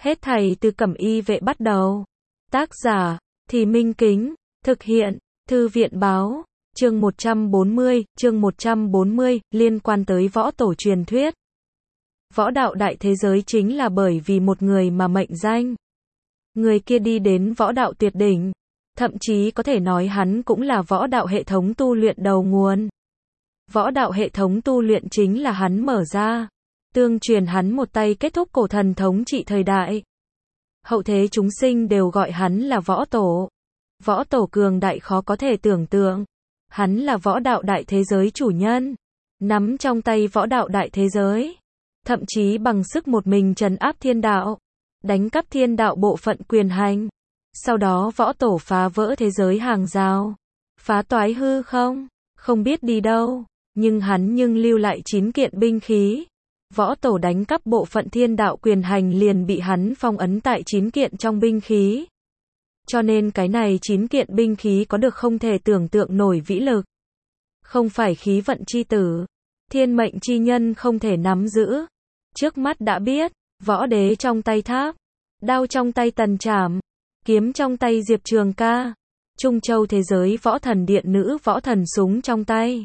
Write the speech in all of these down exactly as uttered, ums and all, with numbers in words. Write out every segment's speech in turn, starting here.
Hết thảy từ Cẩm Y Vệ bắt đầu. Tác giả, Thì Minh Kính, thực hiện, Thư viện Báo, chương một trăm bốn mươi, chương một trăm bốn mươi, liên quan tới võ tổ truyền thuyết. Võ đạo đại thế giới chính là bởi vì một người mà mệnh danh. Người kia đi đến võ đạo tuyệt đỉnh, thậm chí có thể nói hắn cũng là võ đạo hệ thống tu luyện đầu nguồn. Võ đạo hệ thống tu luyện chính là hắn mở ra, tương truyền hắn một tay kết thúc cổ thần thống trị thời đại. Hậu thế chúng sinh đều gọi hắn là võ tổ. Võ tổ cường đại khó có thể tưởng tượng. Hắn là võ đạo đại thế giới chủ nhân, nắm trong tay võ đạo đại thế giới, thậm chí bằng sức một mình trấn áp thiên đạo, đánh cắp thiên đạo bộ phận quyền hành. Sau đó võ tổ phá vỡ thế giới hàng rào, phá toái hư không, không biết đi đâu, nhưng hắn nhưng lưu lại chín kiện binh khí. Võ tổ đánh cắp bộ phận thiên đạo quyền hành liền bị hắn phong ấn tại chín kiện trong binh khí. Cho nên cái này chín kiện binh khí có được không thể tưởng tượng nổi vĩ lực. Không phải khí vận chi tử, thiên mệnh chi nhân không thể nắm giữ. Trước mắt đã biết, võ đế trong tay Tháp, đao trong tay Tần Trảm, kiếm trong tay Diệp Trường Ca, Trung Châu thế giới võ thần điện nữ võ thần súng trong tay.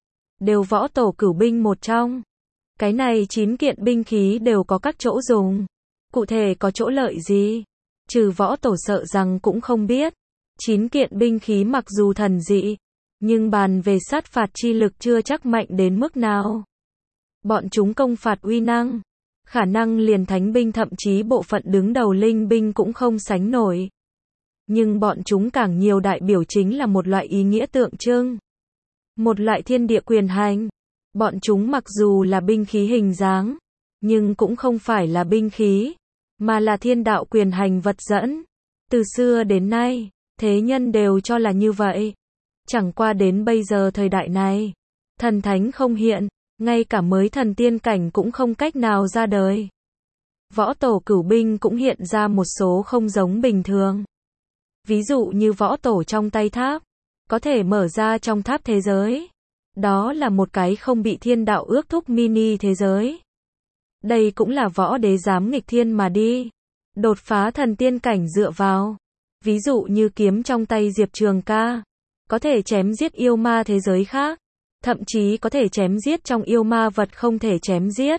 Đều võ tổ cửu binh một trong. Cái này chín kiện binh khí đều có các chỗ dùng. Cụ thể có chỗ lợi gì? Trừ võ tổ sợ rằng cũng không biết. Chín kiện binh khí mặc dù thần dị, nhưng bàn về sát phạt chi lực chưa chắc mạnh đến mức nào. Bọn chúng công phạt uy năng, khả năng liền thánh binh thậm chí bộ phận đứng đầu linh binh cũng không sánh nổi. Nhưng bọn chúng càng nhiều đại biểu chính là một loại ý nghĩa tượng trưng. Một loại thiên địa quyền hành. Bọn chúng mặc dù là binh khí hình dáng, nhưng cũng không phải là binh khí, mà là thiên đạo quyền hành vật dẫn. Từ xưa đến nay, thế nhân đều cho là như vậy. Chẳng qua đến bây giờ thời đại này, thần thánh không hiện, ngay cả mới thần tiên cảnh cũng không cách nào ra đời. Võ tổ cửu binh cũng hiện ra một số không giống bình thường. Ví dụ như võ tổ trong tay Tháp, có thể mở ra trong tháp thế giới. Đó là một cái không bị thiên đạo ước thúc mini thế giới. Đây cũng là võ đế dám nghịch thiên mà đi, đột phá thần tiên cảnh dựa vào. Ví dụ như kiếm trong tay Diệp Trường Ca, có thể chém giết yêu ma thế giới khác, thậm chí có thể chém giết trong yêu ma vật không thể chém giết.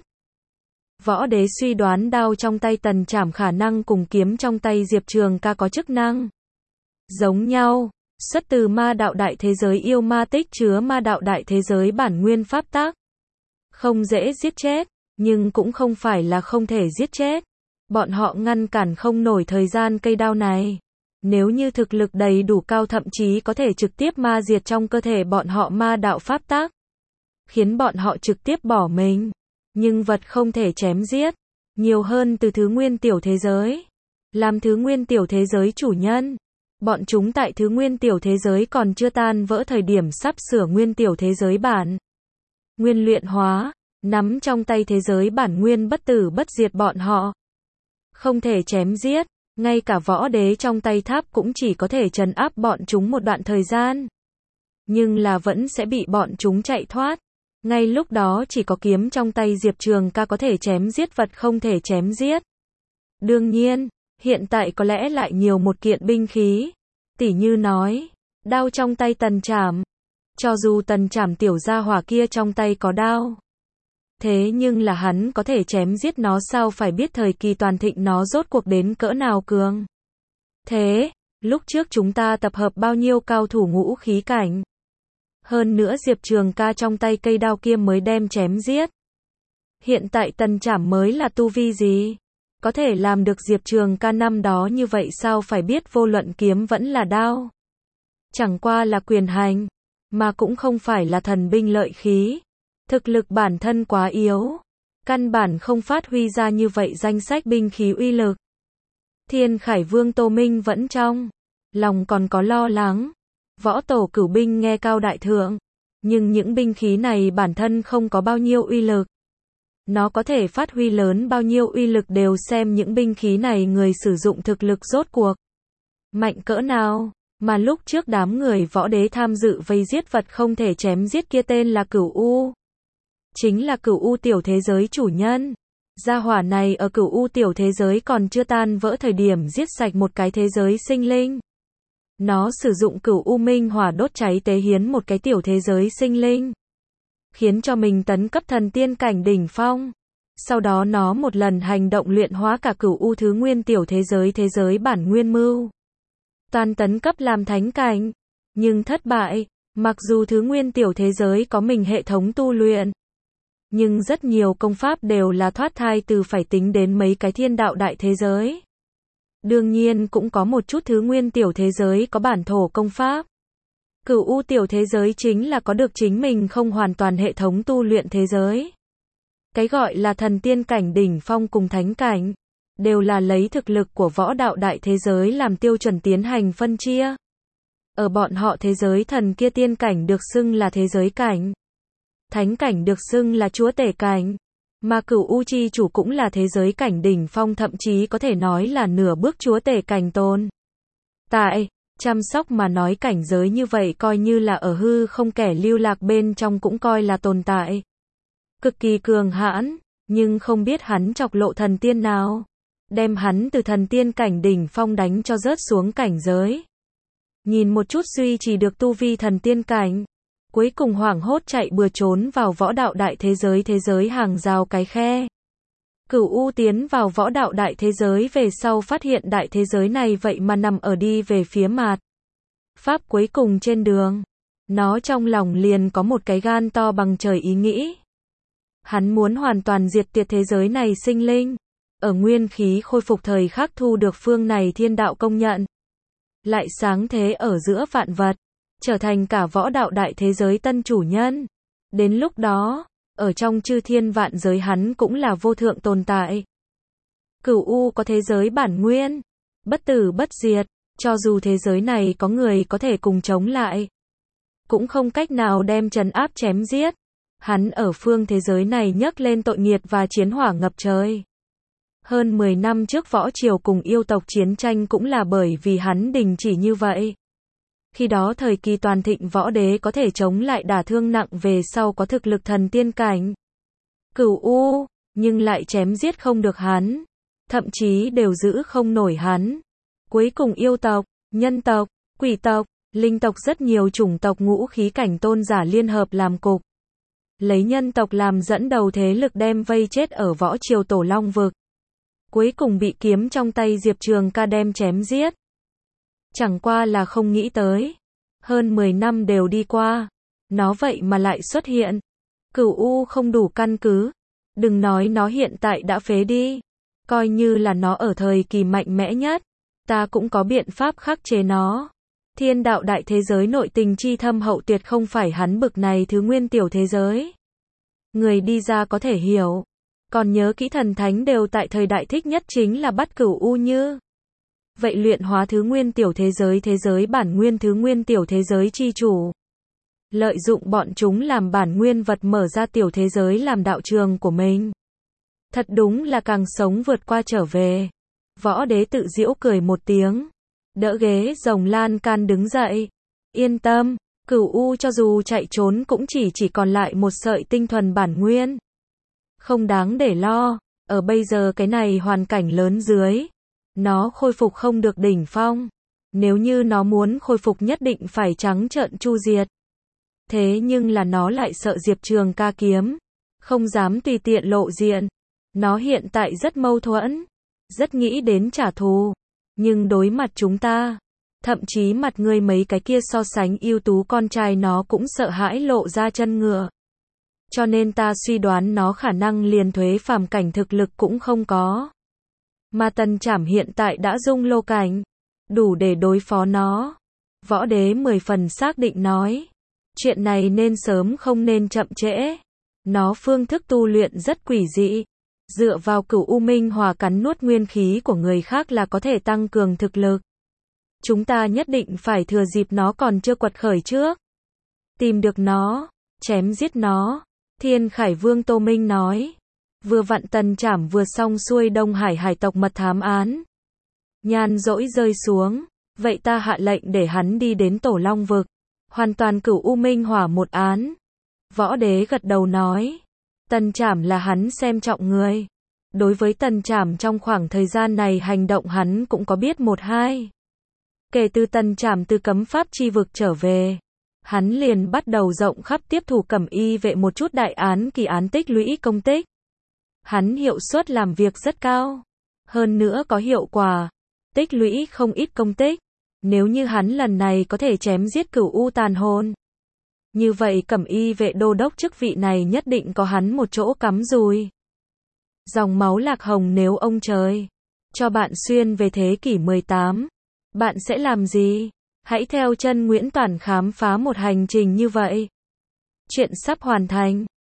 Võ đế suy đoán đao trong tay Tần Trảm khả năng cùng kiếm trong tay Diệp Trường Ca có chức năng giống nhau. Xuất từ ma đạo đại thế giới yêu ma tích chứa ma đạo đại thế giới bản nguyên pháp tắc. Không dễ giết chết, nhưng cũng không phải là không thể giết chết. Bọn họ ngăn cản không nổi thời gian cây đao này. Nếu như thực lực đầy đủ cao thậm chí có thể trực tiếp ma diệt trong cơ thể bọn họ ma đạo pháp tắc, khiến bọn họ trực tiếp bỏ mình. Nhưng vật không thể chém giết, nhiều hơn từ thứ nguyên tiểu thế giới. Làm thứ nguyên tiểu thế giới chủ nhân. Bọn chúng tại thứ nguyên tiểu thế giới còn chưa tan vỡ thời điểm sắp sửa nguyên tiểu thế giới bản nguyên luyện hóa, nắm trong tay thế giới bản nguyên bất tử bất diệt bọn họ. Không thể chém giết, ngay cả võ đế trong tay Tháp cũng chỉ có thể trấn áp bọn chúng một đoạn thời gian. Nhưng là vẫn sẽ bị bọn chúng chạy thoát. Ngay lúc đó chỉ có kiếm trong tay Diệp Trường Ca có thể chém giết vật không thể chém giết. Đương nhiên, hiện tại có lẽ lại nhiều một kiện binh khí. Tỉ như nói, đao trong tay Tần Trảm. Cho dù Tần Trảm tiểu gia hỏa kia trong tay có đao, thế nhưng là hắn có thể chém giết nó sao, phải biết thời kỳ toàn thịnh nó rốt cuộc đến cỡ nào cường. Thế, lúc trước chúng ta tập hợp bao nhiêu cao thủ ngũ khí cảnh. Hơn nữa Diệp Trường Ca trong tay cây đao kia mới đem chém giết. Hiện tại Tần Trảm mới là tu vi gì? Có thể làm được Diệp Trường Ca năm đó như vậy sao, phải biết vô luận kiếm vẫn là đao. Chẳng qua là quyền hành, mà cũng không phải là thần binh lợi khí. Thực lực bản thân quá yếu, căn bản không phát huy ra như vậy danh sách binh khí uy lực. Thiên Khải Vương Tô Minh vẫn trong lòng còn có lo lắng. Võ tổ cửu binh nghe cao đại thượng, nhưng những binh khí này bản thân không có bao nhiêu uy lực. Nó có thể phát huy lớn bao nhiêu uy lực đều xem những binh khí này người sử dụng thực lực rốt cuộc mạnh cỡ nào. Mà lúc trước đám người võ đế tham dự vây giết vật không thể chém giết kia tên là Cửu U. Chính là Cửu U tiểu thế giới chủ nhân. Gia hỏa này ở Cửu U tiểu thế giới còn chưa tan vỡ thời điểm giết sạch một cái thế giới sinh linh. Nó sử dụng Cửu U minh hỏa đốt cháy tế hiến một cái tiểu thế giới sinh linh, khiến cho mình tấn cấp thần tiên cảnh đỉnh phong. Sau đó nó một lần hành động luyện hóa cả Cửu U thứ nguyên tiểu thế giới thế giới bản nguyên mưu. Toàn tấn cấp làm thánh cảnh, nhưng thất bại. Mặc dù thứ nguyên tiểu thế giới có mình hệ thống tu luyện, nhưng rất nhiều công pháp đều là thoát thai từ phải tính đến mấy cái thiên đạo đại thế giới. Đương nhiên cũng có một chút thứ nguyên tiểu thế giới có bản thổ công pháp. Cửu U tiểu thế giới chính là có được chính mình không hoàn toàn hệ thống tu luyện thế giới. Cái gọi là thần tiên cảnh đỉnh phong cùng thánh cảnh, đều là lấy thực lực của võ đạo đại thế giới làm tiêu chuẩn tiến hành phân chia. Ở bọn họ thế giới thần kia tiên cảnh được xưng là thế giới cảnh, thánh cảnh được xưng là chúa tể cảnh, mà Cửu U chi chủ cũng là thế giới cảnh đỉnh phong, thậm chí có thể nói là nửa bước chúa tể cảnh tồn tại. Chăm sóc mà nói cảnh giới như vậy coi như là ở hư không kẻ lưu lạc bên trong cũng coi là tồn tại cực kỳ cường hãn, nhưng không biết hắn chọc lộ thần tiên nào, đem hắn từ thần tiên cảnh đỉnh phong đánh cho rớt xuống cảnh giới. Nhìn một chút duy trì được tu vi thần tiên cảnh, cuối cùng hoảng hốt chạy bừa trốn vào võ đạo đại thế giới thế giới hàng rào cái khe. Cửu U tiến vào võ đạo đại thế giới về sau phát hiện đại thế giới này vậy mà nằm ở đi về phía mạt pháp cuối cùng trên đường. Nó trong lòng liền có một cái gan to bằng trời ý nghĩ. Hắn muốn hoàn toàn diệt tuyệt thế giới này sinh linh, ở nguyên khí khôi phục thời khắc thu được phương này thiên đạo công nhận, lại sáng thế ở giữa vạn vật, trở thành cả võ đạo đại thế giới tân chủ nhân. Đến lúc đó, ở trong chư thiên vạn giới hắn cũng là vô thượng tồn tại. Cửu U có thế giới bản nguyên, bất tử bất diệt, cho dù thế giới này có người có thể cùng chống lại, cũng không cách nào đem trấn áp chém giết. Hắn ở phương thế giới này nhấc lên tội nghiệt và chiến hỏa ngập trời. Hơn mười năm trước võ triều cùng yêu tộc chiến tranh cũng là bởi vì hắn đình chỉ như vậy. Khi đó thời kỳ toàn thịnh võ đế có thể chống lại đả thương nặng về sau có thực lực thần tiên cảnh. Cửu U, nhưng lại chém giết không được hắn. Thậm chí đều giữ không nổi hắn. Cuối cùng yêu tộc, nhân tộc, quỷ tộc, linh tộc rất nhiều chủng tộc ngũ khí cảnh tôn giả liên hợp làm cục. Lấy nhân tộc làm dẫn đầu thế lực đem vây chết ở võ triều Tổ Long vực. Cuối cùng bị kiếm trong tay Diệp Trường Ca đem chém giết. Chẳng qua là không nghĩ tới. Hơn mười năm đều đi qua. Nó vậy mà lại xuất hiện. Cửu U không đủ căn cứ. Đừng nói nó hiện tại đã phế đi. Coi như là nó ở thời kỳ mạnh mẽ nhất. Ta cũng có biện pháp khắc chế nó. Thiên đạo đại thế giới nội tình chi thâm hậu tuyệt không phải hắn bực này thứ nguyên tiểu thế giới. Người đi ra có thể hiểu. Còn nhớ kỹ thần thánh đều tại thời đại thích nhất chính là bắt Cửu U như. Vậy luyện hóa thứ nguyên tiểu thế giới thế giới bản nguyên thứ nguyên tiểu thế giới chi chủ. Lợi dụng bọn chúng làm bản nguyên vật mở ra tiểu thế giới làm đạo trường của mình. Thật đúng là càng sống vượt qua trở về. Võ đế tự giễu cười một tiếng. Đỡ ghế rồng lan can đứng dậy. Yên tâm, Cửu U cho dù chạy trốn cũng chỉ chỉ còn lại một sợi tinh thuần bản nguyên. Không đáng để lo, ở bây giờ cái này hoàn cảnh lớn dưới. Nó khôi phục không được đỉnh phong. Nếu như nó muốn khôi phục nhất định phải trắng trợn chu diệt. Thế nhưng là nó lại sợ Diệp Trường Ca kiếm. Không dám tùy tiện lộ diện. Nó hiện tại rất mâu thuẫn. Rất nghĩ đến trả thù. Nhưng đối mặt chúng ta, thậm chí mặt ngươi mấy cái kia so sánh ưu tú con trai nó cũng sợ hãi lộ ra chân ngựa. Cho nên ta suy đoán nó khả năng liền thuế phàm cảnh thực lực cũng không có. Mà Tần Trảm hiện tại đã dung lô cảnh, đủ để đối phó nó. Võ đế mười phần xác định nói. Chuyện này nên sớm không nên chậm trễ. Nó phương thức tu luyện rất quỷ dị. Dựa vào Cửu U minh hòa cắn nuốt nguyên khí của người khác là có thể tăng cường thực lực. Chúng ta nhất định phải thừa dịp nó còn chưa quật khởi trước. Tìm được nó, chém giết nó. Thiên Khải Vương Tô Minh nói. Vừa vặn Tần Trảm vừa xong xuôi Đông Hải hải tộc mật thám án. Nhàn rỗi rơi xuống. Vậy ta hạ lệnh để hắn đi đến Tổ Long vực. Hoàn toàn Cửu U minh hỏa một án. Võ đế gật đầu nói. Tần Trảm là hắn xem trọng người. Đối với Tần Trảm trong khoảng thời gian này hành động hắn cũng có biết một hai. Kể từ Tần Trảm từ cấm pháp chi vực trở về, hắn liền bắt đầu rộng khắp tiếp thủ Cẩm Y vệ một chút đại án kỳ án tích lũy công tích. Hắn hiệu suất làm việc rất cao, hơn nữa có hiệu quả, tích lũy không ít công tích. Nếu như hắn lần này có thể chém giết Cửu U tàn hồn, như vậy Cẩm Y vệ đô đốc chức vị này nhất định có hắn một chỗ cắm dùi. Dòng máu Lạc Hồng, nếu ông trời cho bạn xuyên về thế kỷ mười tám, bạn sẽ làm gì? Hãy theo chân Nguyễn Toản khám phá một hành trình như vậy. Chuyện sắp hoàn thành.